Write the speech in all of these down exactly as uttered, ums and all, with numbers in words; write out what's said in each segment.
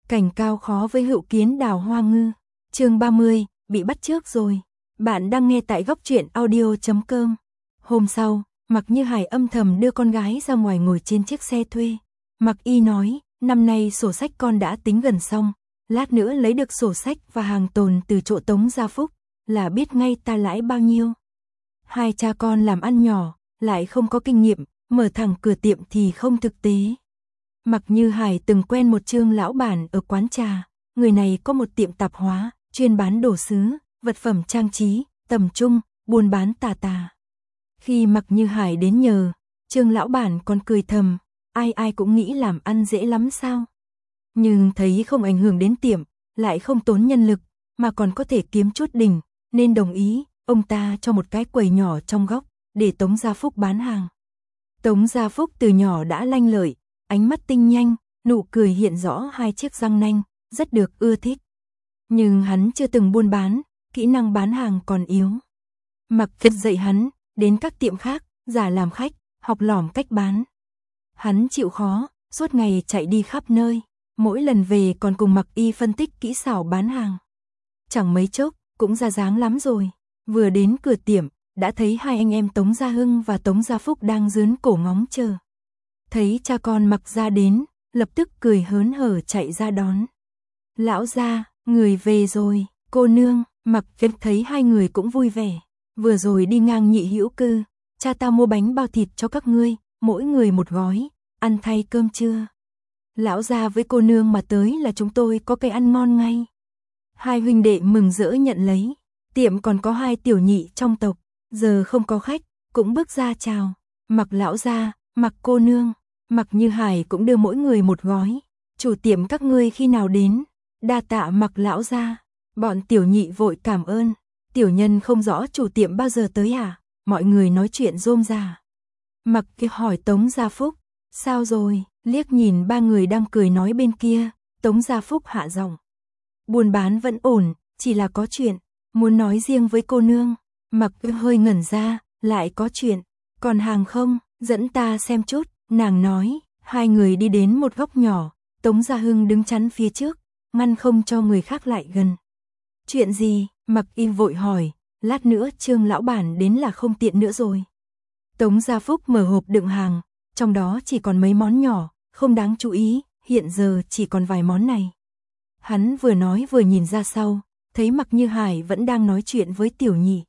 Cảnh cao khó với hữu kiến đào hoa ngư. Chương ba mươi, bị bắt trước rồi. Bạn đang nghe tại góc truyện audio chấm com. Hôm sau, Mạc Như Hải âm thầm đưa con gái ra ngoài ngồi trên chiếc xe thuê. Mạc Y nói, năm nay sổ sách con đã tính gần xong, lát nữa lấy được sổ sách và hàng tồn từ chỗ Tống Gia Phúc, là biết ngay ta lãi bao nhiêu. Hai cha con làm ăn nhỏ, lại không có kinh nghiệm, mở thẳng cửa tiệm thì không thực tế. Mạc Như Hải từng quen một Trương lão bản ở quán trà, người này có một tiệm tạp hóa, chuyên bán đồ sứ, vật phẩm trang trí, tầm trung, buôn bán tà tà. Khi Mạc Như Hải đến nhờ, Trương lão bản còn cười thầm, ai ai cũng nghĩ làm ăn dễ lắm sao. Nhưng thấy không ảnh hưởng đến tiệm, lại không tốn nhân lực, mà còn có thể kiếm chút đỉnh, nên đồng ý, ông ta cho một cái quầy nhỏ trong góc, để Tống Gia Phúc bán hàng. Tống Gia Phúc từ nhỏ đã lanh lợi, ánh mắt tinh nhanh, nụ cười hiện rõ hai chiếc răng nanh, rất được ưa thích. Nhưng hắn chưa từng buôn bán, kỹ năng bán hàng còn yếu. Mạc Y dạy hắn, đến các tiệm khác, giả làm khách, học lỏm cách bán. Hắn chịu khó, suốt ngày chạy đi khắp nơi, mỗi lần về còn cùng Mạc Y phân tích kỹ xảo bán hàng. Chẳng mấy chốc, cũng ra dáng lắm rồi. Vừa đến cửa tiệm, đã thấy hai anh em Tống Gia Hưng và Tống Gia Phúc đang dướn cổ ngóng chờ. Thấy cha con Mạc gia đến, lập tức cười hớn hở chạy ra đón. Lão gia, người về rồi, cô nương. Mạc Y thấy hai người cũng vui vẻ. Vừa rồi đi ngang Nhị Hữu Cư, cha ta mua bánh bao thịt cho các ngươi, mỗi người một gói, ăn thay cơm trưa. Lão gia với cô nương mà tới là chúng tôi có cái ăn ngon ngay. Hai huynh đệ mừng rỡ nhận lấy. Tiệm còn có hai tiểu nhị trong tộc, giờ không có khách, cũng bước ra chào. Mạc lão gia, Mạc cô nương. Mạc Như Hải cũng đưa mỗi người một gói. Chủ tiệm các ngươi khi nào đến? Đa tạ Mạc lão gia. Bọn tiểu nhị vội cảm ơn. Tiểu nhân không rõ chủ tiệm bao giờ tới à? Mọi người nói chuyện rôm rả. Mạc kia hỏi Tống Gia Phúc, sao rồi? Liếc nhìn ba người đang cười nói bên kia, Tống Gia Phúc hạ giọng. Buôn bán vẫn ổn, chỉ là có chuyện, muốn nói riêng với cô nương. Mạc kia hơi ngẩn ra, lại có chuyện, còn hàng không, dẫn ta xem chút, nàng nói. Hai người đi đến một góc nhỏ, Tống Gia Hưng đứng chắn phía trước, ngăn không cho người khác lại gần. Chuyện gì? Mạc Y vội hỏi, lát nữa Trương lão bản đến là không tiện nữa rồi. Tống Gia Phúc mở hộp đựng hàng, trong đó chỉ còn mấy món nhỏ, không đáng chú ý, hiện giờ chỉ còn vài món này. Hắn vừa nói vừa nhìn ra sau, thấy Mạc Như Hải vẫn đang nói chuyện với tiểu nhị.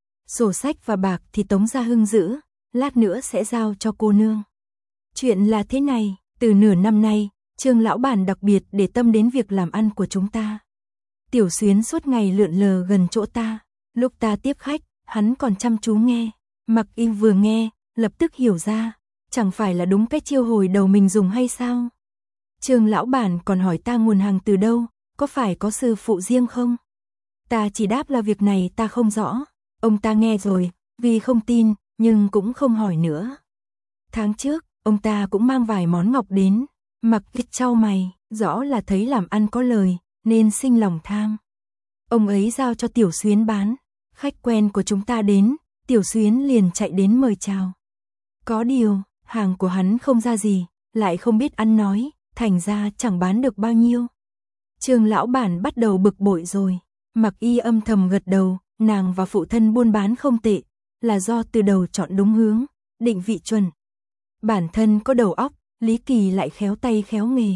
Sổ sách và bạc thì Tống Gia Hưng giữ, lát nữa sẽ giao cho cô nương. Chuyện là thế này, từ nửa năm nay, Trương lão bản đặc biệt để tâm đến việc làm ăn của chúng ta. Tiểu Xuyến suốt ngày lượn lờ gần chỗ ta, lúc ta tiếp khách, hắn còn chăm chú nghe. Mạc Y vừa nghe, lập tức hiểu ra, chẳng phải là đúng cái chiêu hồi đầu mình dùng hay sao? Trương lão bản còn hỏi ta nguồn hàng từ đâu, có phải có sư phụ riêng không? Ta chỉ đáp là việc này ta không rõ. Ông ta nghe rồi, vì không tin, nhưng cũng không hỏi nữa. Tháng trước, ông ta cũng mang vài món ngọc đến. Mạc Y chau mày, rõ là thấy làm ăn có lời, nên sinh lòng tham. Ông ấy giao cho Tiểu Xuyến bán. Khách quen của chúng ta đến, Tiểu Xuyến liền chạy đến mời chào. Có điều, hàng của hắn không ra gì, lại không biết ăn nói, thành ra chẳng bán được bao nhiêu. Trương lão bản bắt đầu bực bội rồi. Mạc Y âm thầm gật đầu, nàng và phụ thân buôn bán không tệ, là do từ đầu chọn đúng hướng, định vị chuẩn. Bản thân có đầu óc, Lý Kỳ lại khéo tay khéo nghề.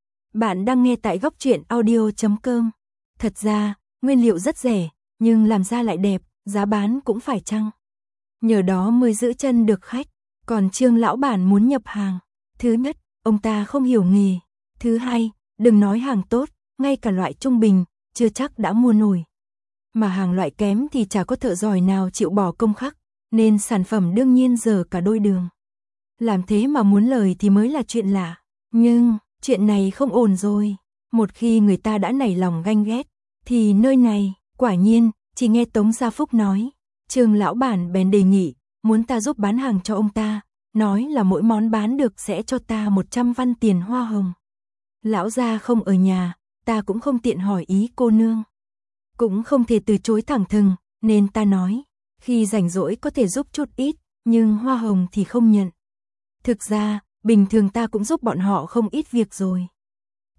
Bạn đang nghe tại góc truyện audio chấm com. Thật ra, nguyên liệu rất rẻ, nhưng làm ra lại đẹp, giá bán cũng phải chăng. Nhờ đó mới giữ chân được khách. Còn Trương lão bản muốn nhập hàng. Thứ nhất, ông ta không hiểu nghề. Thứ hai, đừng nói hàng tốt, ngay cả loại trung bình, chưa chắc đã mua nổi. Mà hàng loại kém thì chả có thợ giỏi nào chịu bỏ công khắc, nên sản phẩm đương nhiên dở cả đôi đường. Làm thế mà muốn lời thì mới là chuyện lạ. Nhưng, chuyện này không ổn rồi. Một khi người ta đã nảy lòng ganh ghét, thì nơi này, quả nhiên, chỉ nghe Tống Gia Phúc nói. Trương lão bản bèn đề nghị, muốn ta giúp bán hàng cho ông ta, nói là mỗi món bán được sẽ cho ta một trăm văn tiền hoa hồng. Lão gia không ở nhà, ta cũng không tiện hỏi ý cô nương. Cũng không thể từ chối thẳng thừng, nên ta nói, khi rảnh rỗi có thể giúp chút ít, nhưng hoa hồng thì không nhận. Thực ra, bình thường ta cũng giúp bọn họ không ít việc rồi.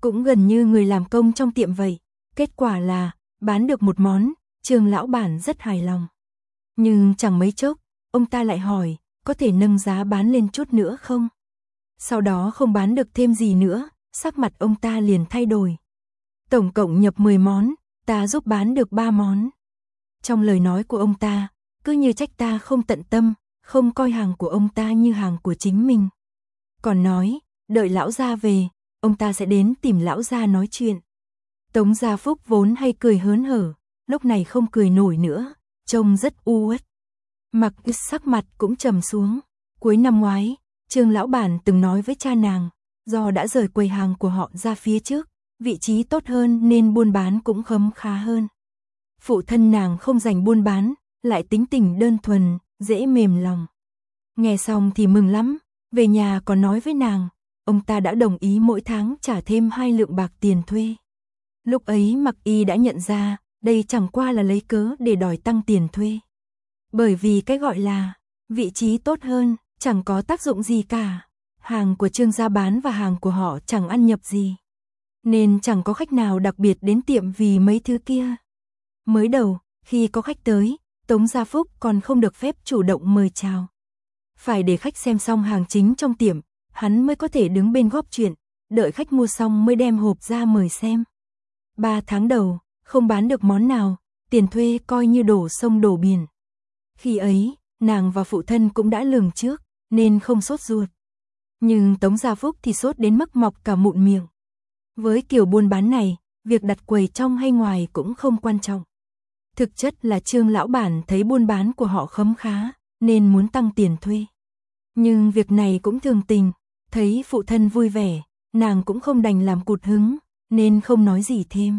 cũng gần như người làm công trong tiệm vậy. Kết quả là, bán được một món, Trương lão bản rất hài lòng. Nhưng chẳng mấy chốc, ông ta lại hỏi, có thể nâng giá bán lên chút nữa không? Sau đó không bán được thêm gì nữa, sắc mặt ông ta liền thay đổi. Tổng cộng nhập mười món, ta giúp bán được ba món. Trong lời nói của ông ta, cứ như trách ta không tận tâm, không coi hàng của ông ta như hàng của chính mình. Còn nói, đợi lão gia về, ông ta sẽ đến tìm lão gia nói chuyện. Tống Gia Phúc vốn hay cười hớn hở, lúc này không cười nổi nữa, trông rất u uất. Mặc sắc mặt cũng trầm xuống. Cuối năm ngoái, Trương lão bản từng nói với cha nàng, do đã rời quầy hàng của họ ra phía trước, vị trí tốt hơn nên buôn bán cũng khấm khá hơn. Phụ thân nàng không rành buôn bán, lại tính tình đơn thuần, dễ mềm lòng. Nghe xong thì mừng lắm, về nhà còn nói với nàng, ông ta đã đồng ý mỗi tháng trả thêm hai lượng bạc tiền thuê. Lúc ấy Mặc Y đã nhận ra, đây chẳng qua là lấy cớ để đòi tăng tiền thuê. Bởi vì cái gọi là vị trí tốt hơn, chẳng có tác dụng gì cả. Hàng của Trương gia bán và hàng của họ chẳng ăn nhập gì. Nên chẳng có khách nào đặc biệt đến tiệm vì mấy thứ kia. Mới đầu, khi có khách tới, Tống Gia Phúc còn không được phép chủ động mời chào. Phải để khách xem xong hàng chính trong tiệm, hắn mới có thể đứng bên góp chuyện, đợi khách mua xong mới đem hộp ra mời xem. Ba tháng đầu, không bán được món nào, tiền thuê coi như đổ sông đổ biển. Khi ấy, nàng và phụ thân cũng đã lường trước, nên không sốt ruột. Nhưng Tống Gia Phúc thì sốt đến mức mọc cả mụn miệng. Với kiểu buôn bán này, việc đặt quầy trong hay ngoài cũng không quan trọng. Thực chất là Trương lão bản thấy buôn bán của họ khấm khá, nên muốn tăng tiền thuê. Nhưng việc này cũng thường tình, thấy phụ thân vui vẻ, nàng cũng không đành làm cụt hứng, nên không nói gì thêm.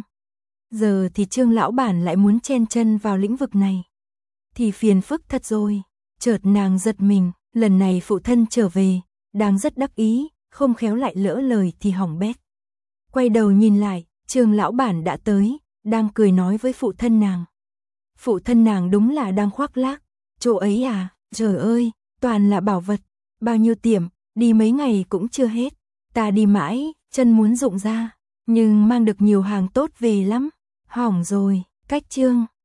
Giờ thì Trương lão bản lại muốn chen chân vào lĩnh vực này. Thì phiền phức thật rồi, chợt nàng giật mình, lần này phụ thân trở về, đang rất đắc ý, không khéo lại lỡ lời thì hỏng bét. Quay đầu nhìn lại, Trương lão bản đã tới, đang cười nói với phụ thân nàng. Phụ thân nàng đúng là đang khoác lác, chỗ ấy à, trời ơi, toàn là bảo vật, bao nhiêu tiệm, đi mấy ngày cũng chưa hết, ta đi mãi, chân muốn rụng ra, nhưng mang được nhiều hàng tốt về lắm, hỏng rồi, cách Trương